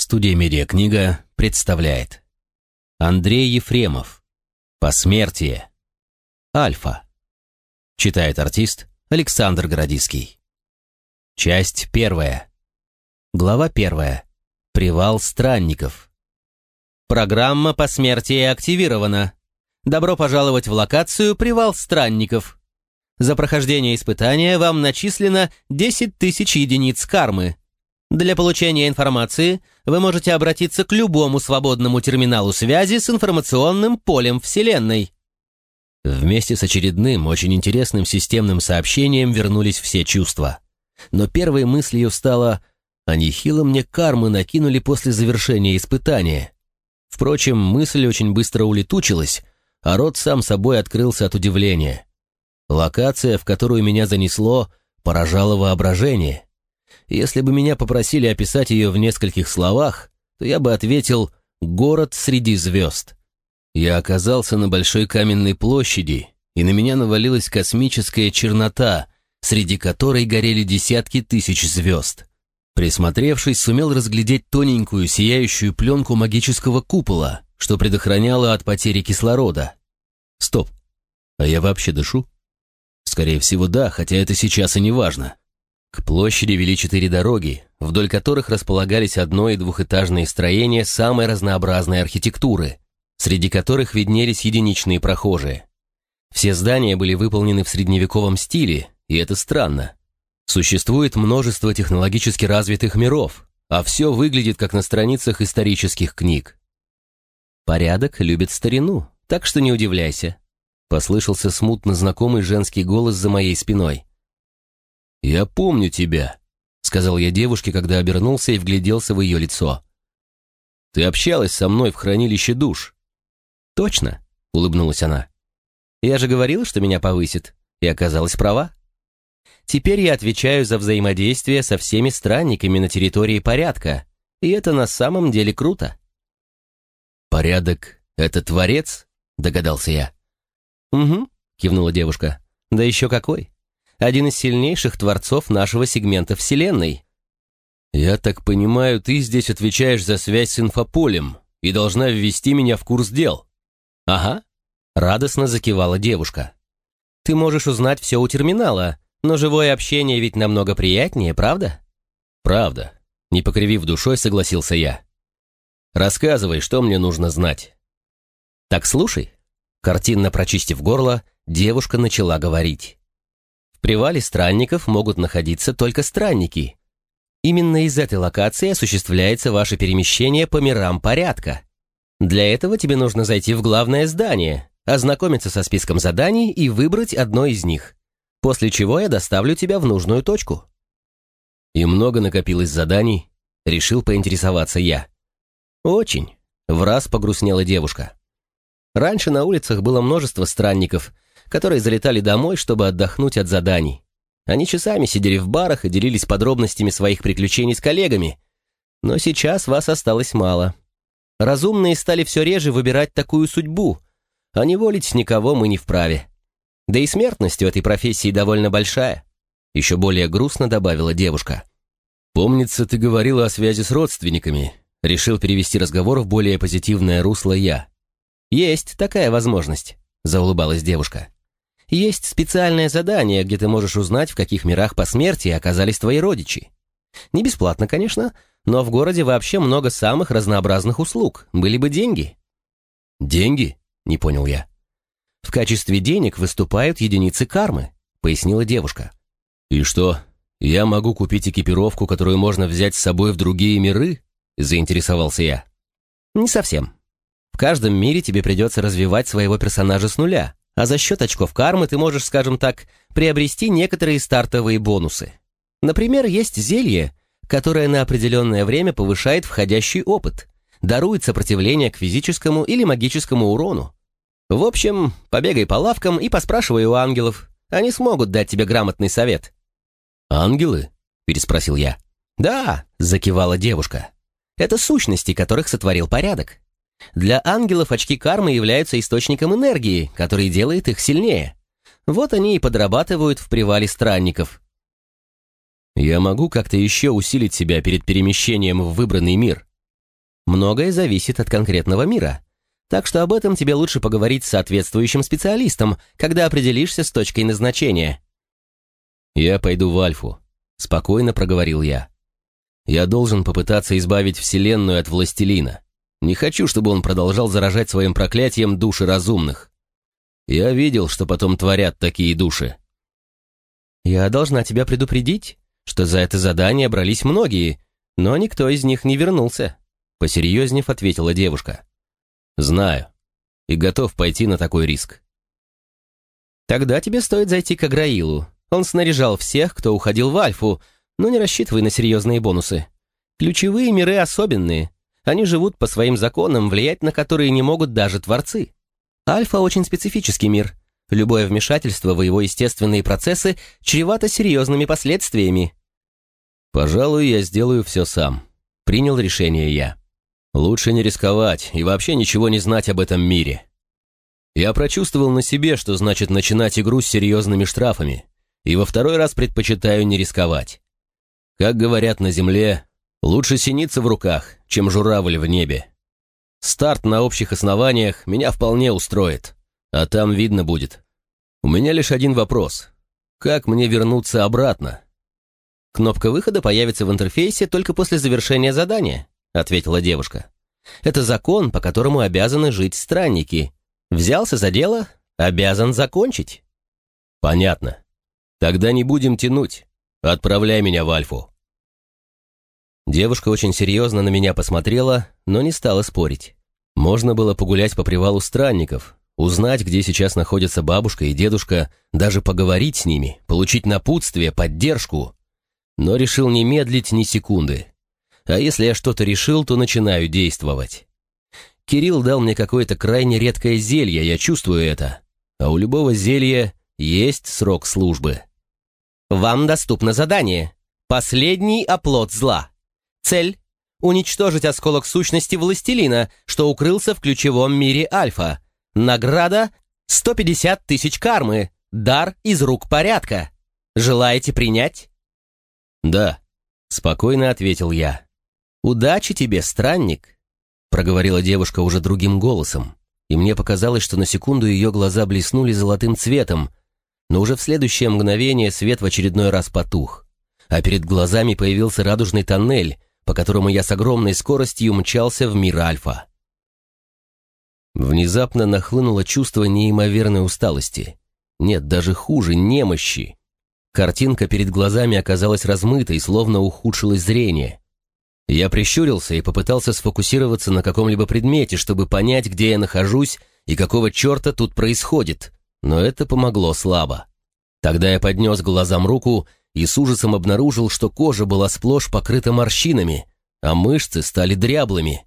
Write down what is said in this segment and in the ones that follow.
Студия «Медиакнига» представляет Андрей Ефремов. «Посмертие». Альфа. Читает артист Александр Городиский. Часть 1. Глава 1. Привал странников. Программа «Посмертие» активирована. Добро пожаловать в локацию «Привал странников». За прохождение испытания вам начислено 10 тысяч единиц кармы. Для получения информации вы можете обратиться к любому свободному терминалу связи с информационным полем Вселенной. Вместе с очередным, очень интересным системным сообщением вернулись все чувства. Но первой мыслью стало: а нехило мне кармы накинули после завершения испытания. Впрочем, мысль очень быстро улетучилась, а рот сам собой открылся от удивления. Локация, в которую меня занесло, поражала воображение. Если бы меня попросили описать ее в нескольких словах, то я бы ответил: «Город среди звезд». Я оказался на большой каменной площади, и на меня навалилась космическая чернота, среди которой горели десятки тысяч звезд. Присмотревшись, сумел разглядеть тоненькую сияющую пленку магического купола, что предохраняло от потери кислорода. Стоп, а я вообще дышу? Скорее всего, да, хотя это сейчас и не важно. К площади вели 4 дороги, вдоль которых располагались одно- и двухэтажные строения самой разнообразной архитектуры, среди которых виднелись единичные прохожие. Все здания были выполнены в средневековом стиле, и это странно. Существует множество технологически развитых миров, а все выглядит как на страницах исторических книг. «Порядок любит старину, так что не удивляйся», — послышался смутно знакомый женский голос за моей спиной. «Я помню тебя», — сказал я девушке, когда обернулся и вгляделся в ее лицо. «Ты общалась со мной в хранилище душ». «Точно», — улыбнулась она. «Я же говорила, что меня повысит, и оказалась права. Теперь я отвечаю за взаимодействие со всеми странниками на территории порядка, и это на самом деле круто». «Порядок — это творец?» — догадался я. «Угу», — кивнула девушка. «Да еще какой. Один из сильнейших творцов нашего сегмента Вселенной». «Я так понимаю, ты здесь отвечаешь за связь с инфополем и должна ввести меня в курс дел». «Ага», — радостно закивала девушка. «Ты можешь узнать все у терминала, но живое общение ведь намного приятнее, правда?» «Правда», — не покривив душой, согласился я. «Рассказывай, что мне нужно знать». «Так слушай», — картинно прочистив горло, девушка начала говорить. В привале странников могут находиться только странники. Именно из этой локации осуществляется ваше перемещение по мирам порядка. Для этого тебе нужно зайти в главное здание, ознакомиться со списком заданий и выбрать одно из них, после чего я доставлю тебя в нужную точку. И много накопилось заданий, решил поинтересоваться я. Очень, враз погрустнела девушка. Раньше на улицах было множество странников, которые залетали домой, чтобы отдохнуть от заданий. Они часами сидели в барах и делились подробностями своих приключений с коллегами. Но сейчас вас осталось мало. Разумные стали все реже выбирать такую судьбу, а неволить никого мы не вправе. Да и смертность у этой профессии довольно большая. Еще более грустно добавила девушка. «Помнится, ты говорила о связи с родственниками», — решил перевести разговор в более позитивное русло я. «Есть такая возможность», — заулыбалась девушка. «Есть специальное задание, где ты можешь узнать, в каких мирах посмертия оказались твои родичи. Не бесплатно, конечно, но в городе вообще много самых разнообразных услуг. Были бы деньги». «Деньги?» — не понял я. «В качестве денег выступают единицы кармы», — пояснила девушка. «И что, я могу купить экипировку, которую можно взять с собой в другие миры?» — заинтересовался я. «Не совсем. В каждом мире тебе придется развивать своего персонажа с нуля, а за счет очков кармы ты можешь, скажем так, приобрести некоторые стартовые бонусы. Например, есть зелье, которое на определенное время повышает входящий опыт, дарует сопротивление к физическому или магическому урону. В общем, побегай по лавкам и поспрашивай у ангелов. Они смогут дать тебе грамотный совет». «Ангелы?» — переспросил я. «Да», — закивала девушка. «Это сущности, которых сотворил порядок. Для ангелов очки кармы являются источником энергии, который делает их сильнее. Вот они и подрабатывают в привале странников». «Я могу как-то еще усилить себя перед перемещением в выбранный мир?» многое зависит от конкретного мира. Так что об этом тебе лучше поговорить с соответствующим специалистом, когда определишься с точкой назначения». «Я пойду в Альфу», — спокойно проговорил я. «Я должен попытаться избавить Вселенную от властелина. Не хочу, чтобы он продолжал заражать своим проклятием души разумных. Я видел, что потом творят такие души». «Я должна тебя предупредить, что за это задание брались многие, но никто из них не вернулся», — посерьезнев ответила девушка. «Знаю. И готов пойти на такой риск». «Тогда тебе стоит зайти к Аграилу. Он снаряжал всех, кто уходил в Альфу, но не рассчитывай на серьезные бонусы. Ключевые миры особенные. Они живут по своим законам, влиять на которые не могут даже творцы. Альфа очень специфический мир. Любое вмешательство в его естественные процессы чревато серьезными последствиями». «Пожалуй, я сделаю все сам», — принял решение я. «Лучше не рисковать и вообще ничего не знать об этом мире. Я прочувствовал на себе, что значит начинать игру с серьезными штрафами, и во второй раз предпочитаю не рисковать. Как говорят на земле, лучше синица в руках, чем журавль в небе. Старт на общих основаниях меня вполне устроит, а там видно будет. У меня лишь один вопрос. Как мне вернуться обратно?» «Кнопка выхода появится в интерфейсе только после завершения задания», — ответила девушка. «Это закон, по которому обязаны жить странники. Взялся за дело, обязан закончить». «Понятно. Тогда не будем тянуть. Отправляй меня в Альфу». Девушка очень серьезно на меня посмотрела, но не стала спорить. Можно было погулять по привалу странников, узнать, где сейчас находятся бабушка и дедушка, даже поговорить с ними, получить напутствие, поддержку. Но решил не медлить ни секунды. А если я что-то решил, то начинаю действовать. Кирилл дал мне какое-то крайне редкое зелье, я чувствую это. А у любого зелья есть срок службы. «Вам доступно задание. Последний оплот зла. Цель — уничтожить осколок сущности властелина, что укрылся в ключевом мире Альфа. Награда — 150 тысяч кармы. Дар из рук порядка. Желаете принять?» «Да», — спокойно ответил я. «Удачи тебе, странник», — проговорила девушка уже другим голосом, и мне показалось, что на секунду ее глаза блеснули золотым цветом, но уже в следующее мгновение свет в очередной раз потух, а перед глазами появился радужный тоннель, по которому я с огромной скоростью мчался в мир Альфа. Внезапно нахлынуло чувство неимоверной усталости. Нет, даже хуже, немощи. Картинка перед глазами оказалась размытой, словно ухудшилось зрение. Я прищурился и попытался сфокусироваться на каком-либо предмете, чтобы понять, где я нахожусь и какого черта тут происходит, но это помогло слабо. Тогда я поднес к глазам руку и с ужасом обнаружил, что кожа была сплошь покрыта морщинами, а мышцы стали дряблыми.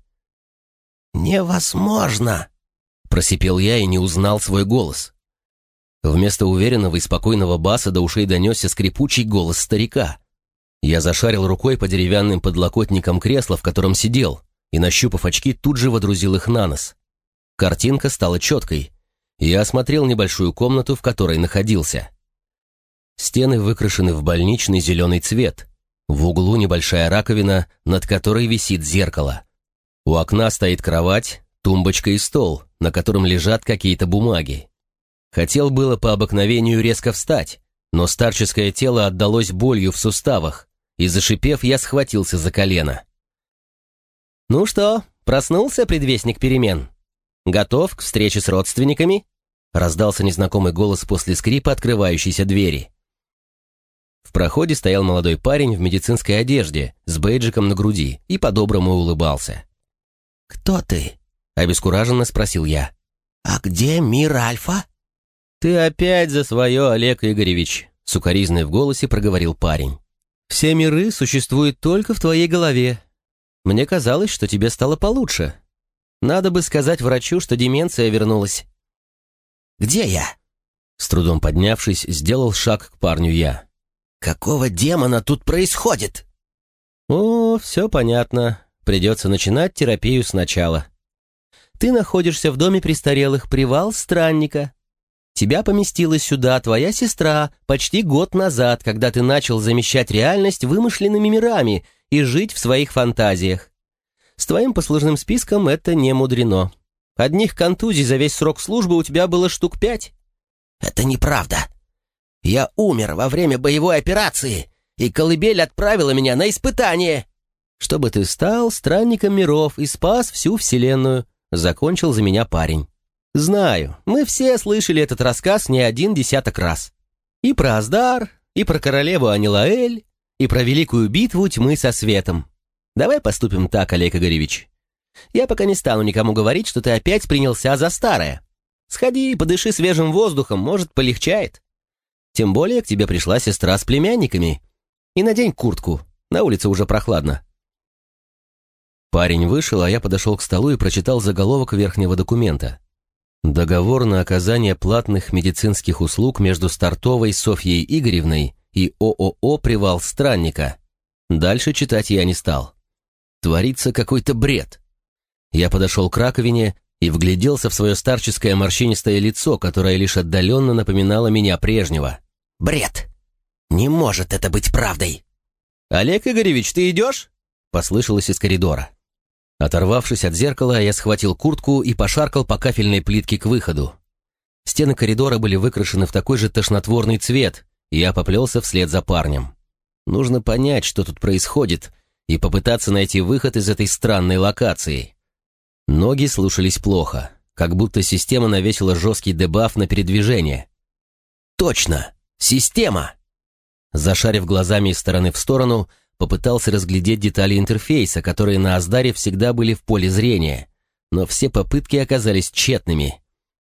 «Невозможно!» — просипел я и не узнал свой голос. Вместо уверенного и спокойного баса до ушей донесся скрипучий голос старика. Я зашарил рукой по деревянным подлокотникам кресла, в котором сидел, и, нащупав очки, тут же водрузил их на нос. Картинка стала четкой. Я осмотрел небольшую комнату, в которой находился. Стены выкрашены в больничный зеленый цвет. В углу небольшая раковина, над которой висит зеркало. У окна стоит кровать, тумбочка и стол, на котором лежат какие-то бумаги. Хотел было по обыкновению резко встать, но старческое тело отдалось болью в суставах, и, зашипев, я схватился за колено. «Ну что, проснулся, предвестник перемен? Готов к встрече с родственниками?» — раздался незнакомый голос после скрипа открывающейся двери. В проходе стоял молодой парень в медицинской одежде, с бейджиком на груди, и по-доброму улыбался. «Кто ты?» — обескураженно спросил я. «А где мир Альфа?» «Ты опять за свое, Олег Игоревич», — с укоризной в голосе проговорил парень. «Все миры существуют только в твоей голове. Мне казалось, что тебе стало получше. Надо бы сказать врачу, что деменция вернулась». «Где я?» С трудом поднявшись, сделал шаг к парню я. «Какого демона тут происходит?» «О, все понятно. Придется начинать терапию сначала. Ты находишься в доме престарелых «Привал Странника». Тебя поместила сюда твоя сестра почти год назад, когда ты начал замещать реальность вымышленными мирами и жить в своих фантазиях. С твоим послужным списком это не мудрено. Одних контузий за весь срок службы у тебя было штук 5. Это неправда. Я умер во время боевой операции, и колыбель отправила меня на испытание. Чтобы ты стал странником миров и спас всю вселенную, закончил за меня парень. Знаю, мы все слышали этот рассказ не 1 десяток раз. И про Аздар, и про королеву Анилаэль, и про великую битву тьмы со светом. Давай поступим так, Олег Игоревич. Я пока не стану никому говорить, что ты опять принялся за старое. Сходи, подыши свежим воздухом, может, полегчает. Тем более к тебе пришла сестра с племянниками. И надень куртку, на улице уже прохладно. Парень вышел, а я подошел к столу и прочитал заголовок верхнего документа. Договор на оказание платных медицинских услуг между Стартовой Софьей Игоревной и ООО «Привал Странника». Дальше читать я не стал. Творится какой-то бред. Я подошел к раковине и вгляделся в свое старческое морщинистое лицо, которое лишь отдаленно напоминало меня прежнего. Бред. Не может это быть правдой. «Олег Игоревич, ты идешь?» — послышалось из коридора. Оторвавшись от зеркала, я схватил куртку и пошаркал по кафельной плитке к выходу. Стены коридора были выкрашены в такой же тошнотворный цвет, и я поплелся вслед за парнем. Нужно понять, что тут происходит, и попытаться найти выход из этой странной локации. Ноги слушались плохо, как будто система навесила жесткий дебаф на передвижение. Точно! Система! Зашарив глазами из стороны в сторону, попытался разглядеть детали интерфейса, которые на Аздаре всегда были в поле зрения, но все попытки оказались тщетными.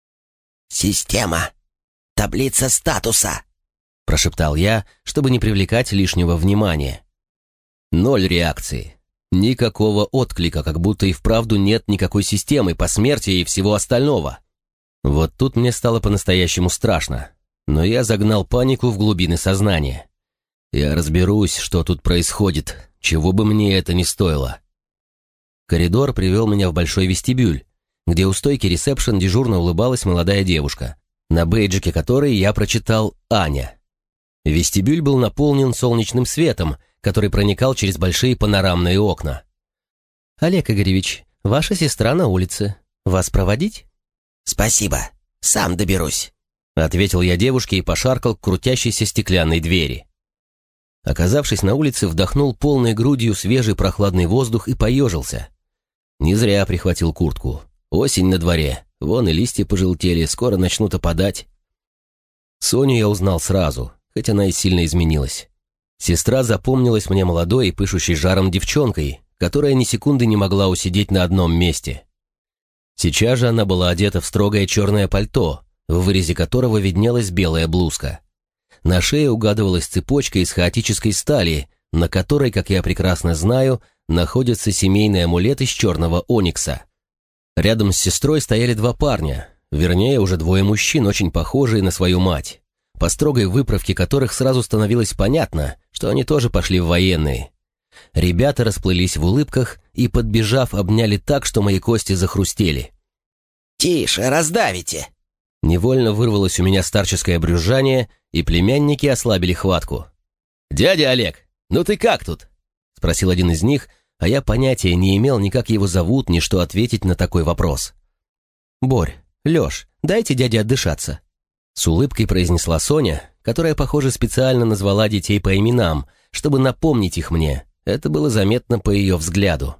«Система! Таблица статуса!» — прошептал я, чтобы не привлекать лишнего внимания. 0 реакции. Никакого отклика, как будто и вправду нет никакой системы по смерти и всего остального. Вот тут мне стало по-настоящему страшно, но я загнал панику в глубины сознания. Я разберусь, что тут происходит, чего бы мне это ни стоило. Коридор привел меня в большой вестибюль, где у стойки ресепшн дежурно улыбалась молодая девушка, на бейджике которой я прочитал «Аня». Вестибюль был наполнен солнечным светом, который проникал через большие панорамные окна. «Олег Игоревич, ваша сестра на улице. Вас проводить?» «Спасибо. Сам доберусь», — ответил я девушке и пошаркал к крутящейся стеклянной двери. Оказавшись на улице, вдохнул полной грудью свежий прохладный воздух и поежился. Не зря прихватил куртку. Осень на дворе, вон и листья пожелтели, скоро начнут опадать. Соню я узнал сразу, хоть она и сильно изменилась. Сестра запомнилась мне молодой и пышущей жаром девчонкой, которая ни секунды не могла усидеть на одном месте. Сейчас же она была одета в строгое черное пальто, в вырезе которого виднелась белая блузка. На шее угадывалась цепочка из хаотической стали, на которой, как я прекрасно знаю, находится семейный амулет из черного оникса. Рядом с сестрой стояли 2 парня, вернее, уже 2 мужчин, очень похожие на свою мать, по строгой выправке которых сразу становилось понятно, что они тоже пошли в военные. Ребята расплылись в улыбках и, подбежав, обняли так, что мои кости захрустели. «Тише, раздавите!» Невольно вырвалось у меня старческое брюзжание, и племянники ослабили хватку. «Дядя Олег, ну ты как тут?» — спросил один из них, а я понятия не имел ни как его зовут, ни что ответить на такой вопрос. «Борь, Лёш, дайте дяде отдышаться», — с улыбкой произнесла Соня, которая, похоже, специально назвала детей по именам, чтобы напомнить их мне. Это было заметно по ее взгляду.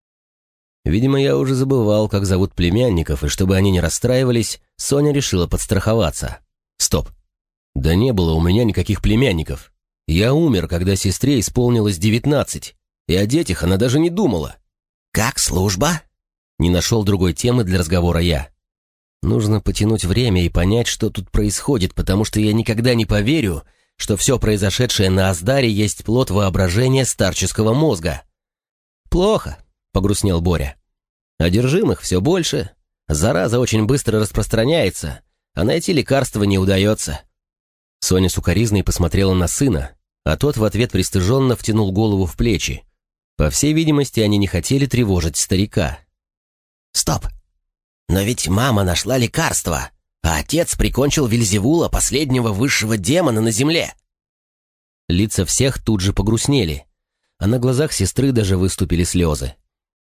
Видимо, я уже забывал, как зовут племянников, и чтобы они не расстраивались, Соня решила подстраховаться. Стоп. Да не было у меня никаких племянников. Я умер, когда сестре исполнилось 19, и о детях она даже не думала. «Как служба?» Не нашел другой темы для разговора я. Нужно потянуть время и понять, что тут происходит, потому что я никогда не поверю, что все произошедшее на Аздаре есть плод воображения старческого мозга. «Плохо», — погрустнел Боря. «Одержимых все больше, зараза очень быстро распространяется, а найти лекарства не удается». Соня сукоризной посмотрела на сына, а тот в ответ пристыженно втянул голову в плечи. По всей видимости, они не хотели тревожить старика. «Стоп! Но ведь мама нашла лекарство, а отец прикончил Вельзевула, последнего высшего демона на земле!» Лица всех тут же погрустнели, а на глазах сестры даже выступили слезы.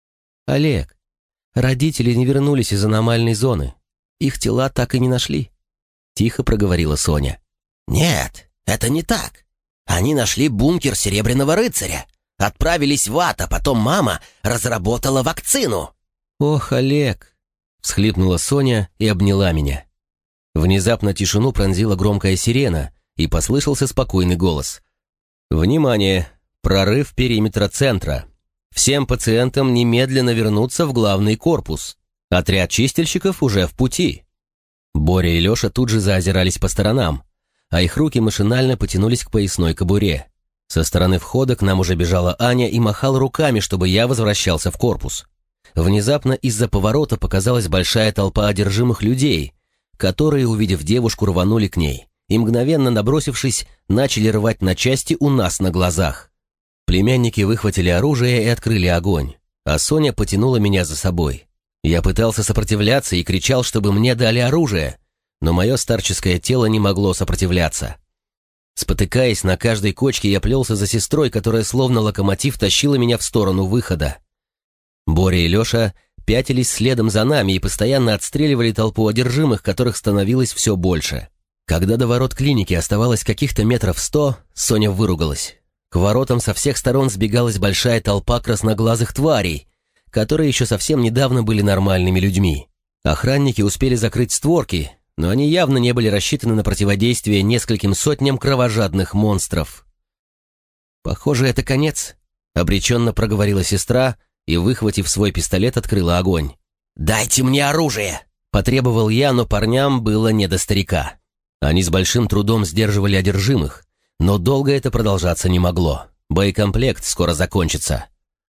Олег, родители не вернулись из аномальной зоны. Их тела так и не нашли», — тихо проговорила Соня. «Нет, это не так. Они нашли бункер Серебряного рыцаря. Отправились в ад, а потом мама разработала вакцину». «Ох, Олег!» — всхлипнула Соня и обняла меня. Внезапно тишину пронзила громкая сирена, и послышался спокойный голос. «Внимание! Прорыв периметра центра. Всем пациентам немедленно вернуться в главный корпус. Отряд чистильщиков уже в пути». Боря и Леша тут же заозирались по сторонам, а их руки машинально потянулись к поясной кобуре. Со стороны входа к нам уже бежала Аня и махала руками, чтобы я возвращался в корпус. Внезапно из-за поворота показалась большая толпа одержимых людей, которые, увидев девушку, рванули к ней и, мгновенно набросившись, начали рвать на части у нас на глазах. Племянники выхватили оружие и открыли огонь, а Соня потянула меня за собой. Я пытался сопротивляться и кричал, чтобы мне дали оружие, но мое старческое тело не могло сопротивляться. Спотыкаясь на каждой кочке, я плелся за сестрой, которая словно локомотив тащила меня в сторону выхода. Боря и Леша пятились следом за нами и постоянно отстреливали толпу одержимых, которых становилось все больше. Когда до ворот клиники оставалось каких-то метров 100, Соня выругалась. К воротам со всех сторон сбегалась большая толпа красноглазых тварей, которые еще совсем недавно были нормальными людьми. Охранники успели закрыть створки, но они явно не были рассчитаны на противодействие нескольким сотням кровожадных монстров. «Похоже, это конец», — обреченно проговорила сестра и, выхватив свой пистолет, открыла огонь. «Дайте мне оружие!» — потребовал я, но парням было не до старика. Они с большим трудом сдерживали одержимых, но долго это продолжаться не могло. Боекомплект скоро закончится.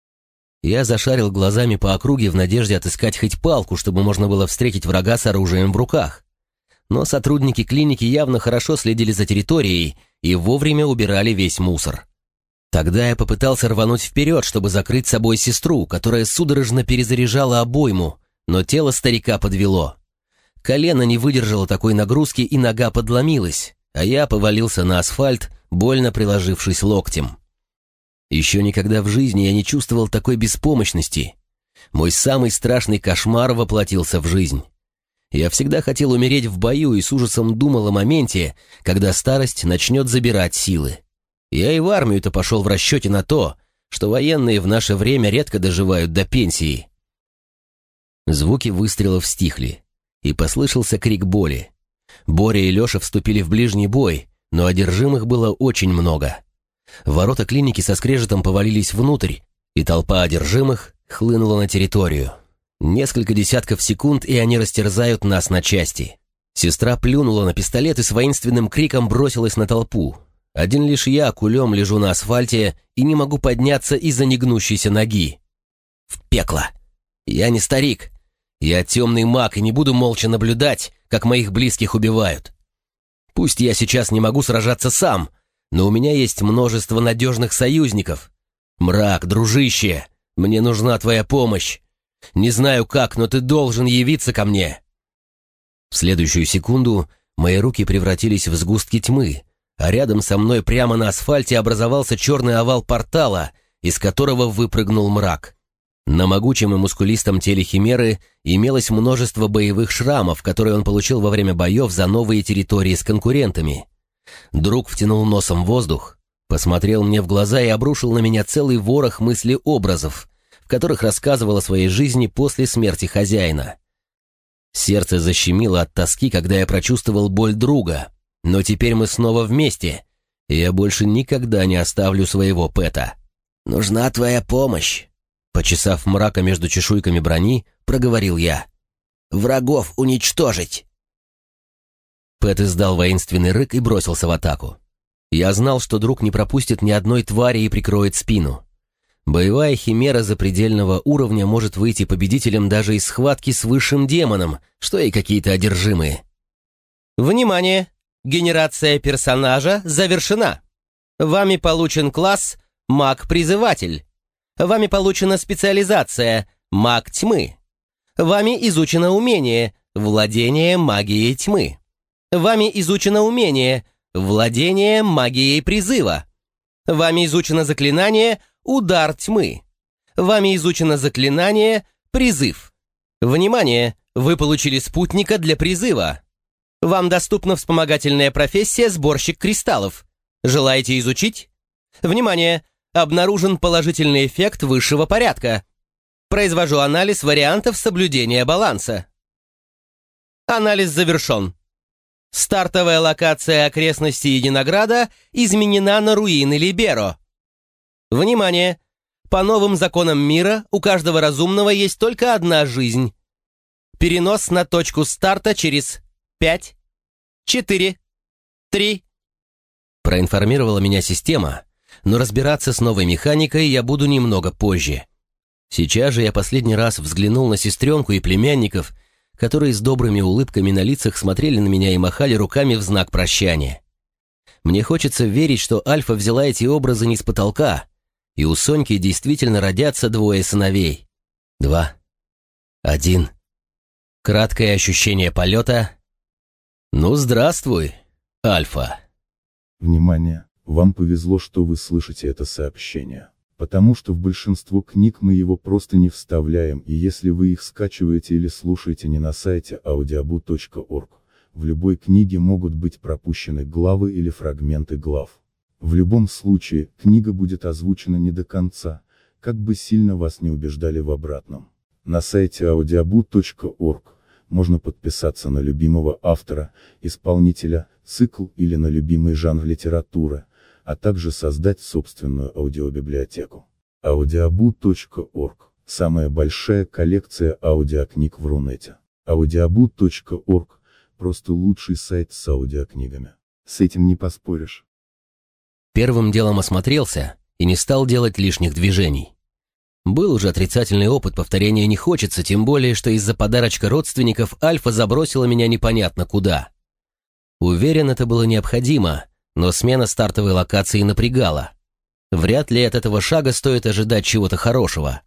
Я зашарил глазами по округе в надежде отыскать хоть палку, чтобы можно было встретить врага с оружием в руках. Но сотрудники клиники явно хорошо следили за территорией и вовремя убирали весь мусор. Тогда я попытался рвануть вперед, чтобы закрыть собой сестру, которая судорожно перезаряжала обойму, но тело старика подвело. Колено не выдержало такой нагрузки, и нога подломилась, а я повалился на асфальт, больно приложившись локтем. Еще никогда в жизни я не чувствовал такой беспомощности. Мой самый страшный кошмар воплотился в жизнь. Я всегда хотел умереть в бою и с ужасом думал о моменте, когда старость начнет забирать силы. Я и в армию-то пошел в расчете на то, что военные в наше время редко доживают до пенсии. Звуки выстрелов стихли, и послышался крик боли. Боря и Леша вступили в ближний бой, но одержимых было очень много. Ворота клиники со скрежетом повалились внутрь, и толпа одержимых хлынула на территорию. Несколько десятков секунд, и они растерзают нас на части. Сестра плюнула на пистолет и с воинственным криком бросилась на толпу. Один лишь я кулем лежу на асфальте и не могу подняться из-за негнущейся ноги. В пекло! Я не старик. Я темный маг и не буду молча наблюдать, как моих близких убивают. Пусть я сейчас не могу сражаться сам, но у меня есть множество надежных союзников. Мрак, дружище, мне нужна твоя помощь. Не знаю как, но ты должен явиться ко мне. В следующую секунду мои руки превратились в сгустки тьмы, а рядом со мной прямо на асфальте образовался черный овал портала, из которого выпрыгнул мрак. На могучем и мускулистом теле Химеры имелось множество боевых шрамов, которые он получил во время боев за новые территории с конкурентами. Друг втянул носом воздух, посмотрел мне в глаза и обрушил на меня целый ворох мыслеобразов, в которых рассказывал о своей жизни после смерти хозяина. Сердце защемило от тоски, когда я прочувствовал боль друга, но теперь мы снова вместе, и я больше никогда не оставлю своего Пэта. «Нужна твоя помощь», — почесав мрака между чешуйками брони, проговорил я. «Врагов уничтожить». Пэт издал воинственный рык и бросился в атаку. Я знал, что друг не пропустит ни одной твари и прикроет спину. Боевая химера запредельного уровня может выйти победителем даже из схватки с высшим демоном, что и какие-то одержимые. Внимание! Генерация персонажа завершена. Вами получен класс «Маг-призыватель». Вами получена специализация «Маг тьмы». Вами изучено умение «Владение магией тьмы». Вами изучено умение «Владение магией призыва». Вами изучено заклинание «Удар тьмы». Вами изучено заклинание «Призыв». Внимание! Вы получили спутника для призыва. Вам доступна вспомогательная профессия «Сборщик кристаллов». Желаете изучить? Внимание! Обнаружен положительный эффект высшего порядка. Произвожу анализ вариантов соблюдения баланса. Анализ завершен. Стартовая локация окрестностей Единограда изменена на руины Либеро. Внимание! По новым законам мира у каждого разумного есть только одна жизнь. Перенос на точку старта через 5, 4, 3. Проинформировала меня система, но разбираться с новой механикой я буду немного позже. Сейчас же я последний раз взглянул на сестренку и племянников, которые с добрыми улыбками на лицах смотрели на меня и махали руками в знак прощания. Мне хочется верить, что Альфа взяла эти образы не с потолка, и у Соньки действительно родятся двое сыновей. 2, 1. Краткое ощущение полета. Ну, здравствуй, Альфа. Внимание! Вам повезло, что вы слышите это сообщение. Потому что в большинство книг мы его просто не вставляем, и если вы их скачиваете или слушаете не на сайте audiobu.org, в любой книге могут быть пропущены главы или фрагменты глав. В любом случае, книга будет озвучена не до конца, как бы сильно вас не убеждали в обратном. На сайте audiobu.org можно подписаться на любимого автора, исполнителя, цикл или на любимый жанр литературы, а также создать собственную аудиобиблиотеку. audiobu.org – самая большая коллекция аудиокниг в Рунете. audiobu.org – просто лучший сайт с аудиокнигами. С этим не поспоришь. Первым делом осмотрелся и не стал делать лишних движений. Был уже отрицательный опыт, повторения не хочется, тем более, что из-за подарочка родственников Альфа забросила меня непонятно куда. Уверен, это было необходимо, но смена стартовой локации напрягала. Вряд ли от этого шага стоит ожидать чего-то хорошего.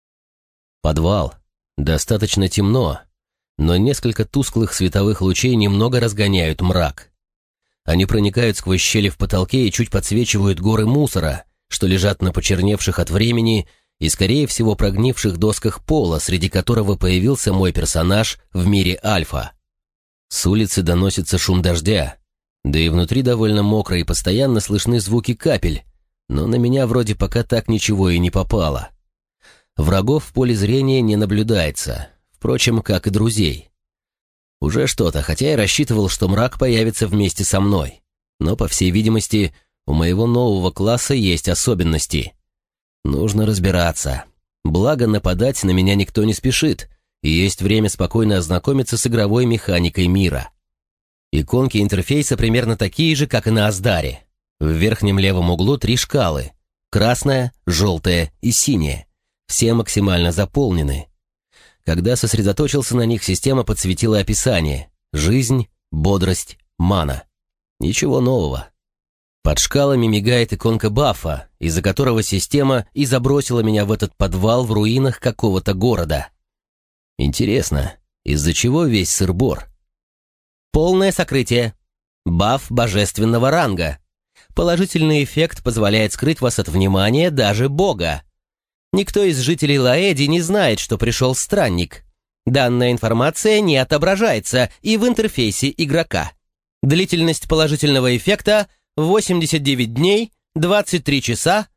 Подвал. Достаточно темно, но несколько тусклых световых лучей немного разгоняют мрак. Они проникают сквозь щели в потолке и чуть подсвечивают горы мусора, что лежат на почерневших от времени и, скорее всего, прогнивших досках пола, среди которого появился мой персонаж в мире Альфа. С улицы доносится шум дождя, да и внутри довольно мокро и постоянно слышны звуки капель, но на меня вроде пока так ничего и не попало. Врагов в поле зрения не наблюдается, впрочем, как и друзей. Уже что-то, хотя я рассчитывал, что мрак появится вместе со мной, но, по всей видимости, у моего нового класса есть особенности. Нужно разбираться. Благо, нападать на меня никто не спешит, и есть время спокойно ознакомиться с игровой механикой мира. Иконки интерфейса примерно такие же, как и на Аздаре. В верхнем левом углу 3 шкалы – красная, желтая и синяя. Все максимально заполнены. Когда сосредоточился на них, система подсветила описание – жизнь, бодрость, мана. Ничего нового. Под шкалами мигает иконка бафа, из-за которого система и забросила меня в этот подвал в руинах какого-то города. Интересно, из-за чего весь сыр-бор? Полное сокрытие. Баф божественного ранга. Положительный эффект позволяет скрыть вас от внимания даже бога. Никто из жителей Лаэди не знает, что пришел странник. Данная информация не отображается и в интерфейсе игрока. Длительность положительного эффекта – 89 дней, 23 часа,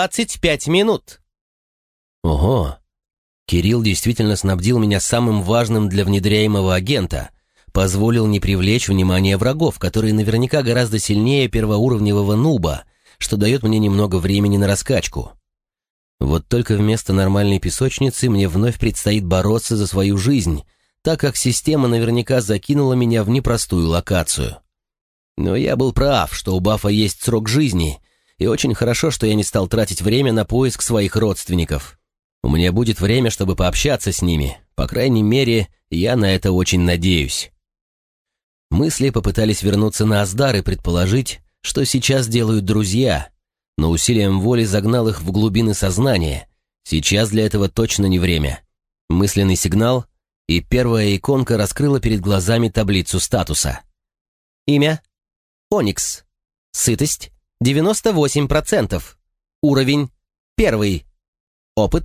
25 минут. Ого! Кирилл действительно снабдил меня самым важным для внедряемого агента, позволил не привлечь внимание врагов, которые наверняка гораздо сильнее первоуровневого нуба, что дает мне немного времени на раскачку. Вот только вместо нормальной песочницы мне вновь предстоит бороться за свою жизнь, так как система наверняка закинула меня в непростую локацию. Но я был прав, что у бафа есть срок жизни, и очень хорошо, что я не стал тратить время на поиск своих родственников. У меня будет время, чтобы пообщаться с ними, по крайней мере, я на это очень надеюсь. Мысли попытались вернуться на Аздар и предположить, что сейчас делают друзья, но усилием воли загнал их в глубины сознания. Сейчас для этого точно не время. Мысленный сигнал, и первая иконка раскрыла перед глазами таблицу статуса. Имя – Оникс. Сытость – 98%. Уровень – 1. Опыт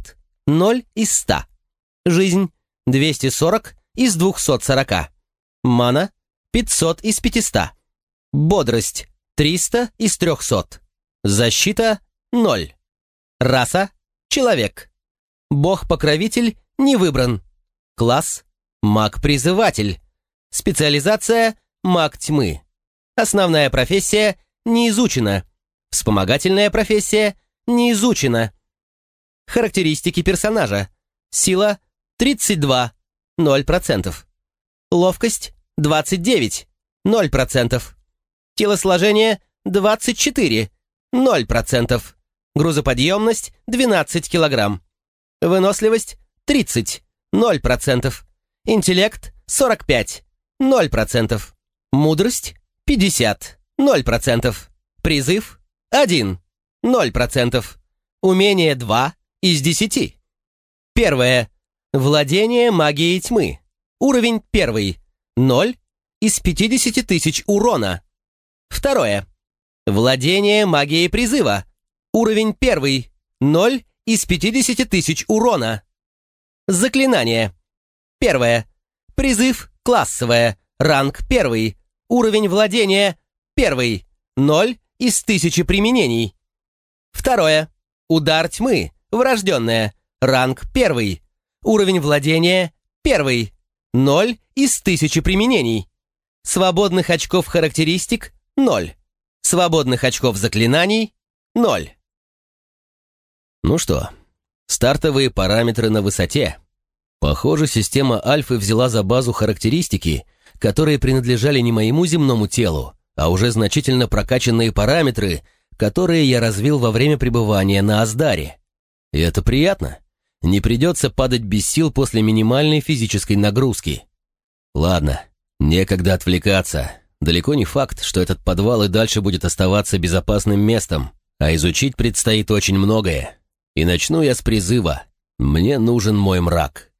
0 из 100. Жизнь 240 из 240. Мана 500 из 500. Бодрость 300 из 300. Защита 0. Раса человек. Бог-покровитель не выбран. Класс маг-призыватель. Специализация маг тьмы. Основная профессия не изучена. Вспомогательная профессия не изучена. Характеристики персонажа. Сила 32, 0%. Ловкость 29, 0%. Телосложение 24, 0%. Грузоподъемность 12 кг. Выносливость 30, 0%. Интеллект 45, 0%. Мудрость 50, 0%. Призыв 1, 0%. Умение 2 из 10. Первое. Владение магией тьмы. Уровень 1. 0 из 50 тысяч урона. Второе. Владение магией призыва. Уровень 1. 0 из 50 тысяч урона. Заклинание. Первое. Призыв классовое. Ранг 1. Уровень владения 1. 0 из 1000 применений. Второе. Удар тьмы. Врожденное. Ранг 1. Уровень владения 1. 0 из 1000 применений. Свободных очков характеристик 0. Свободных очков заклинаний 0. Ну что, стартовые параметры на высоте. Похоже, система Альфы взяла за базу характеристики, которые принадлежали не моему земному телу, а уже значительно прокачанные параметры, которые я развил во время пребывания на Аздаре. И это приятно. Не придется падать без сил после минимальной физической нагрузки. Ладно, некогда отвлекаться. Далеко не факт, что этот подвал и дальше будет оставаться безопасным местом, а изучить предстоит очень многое. И начну я с призыва. Мне нужен мой мрак.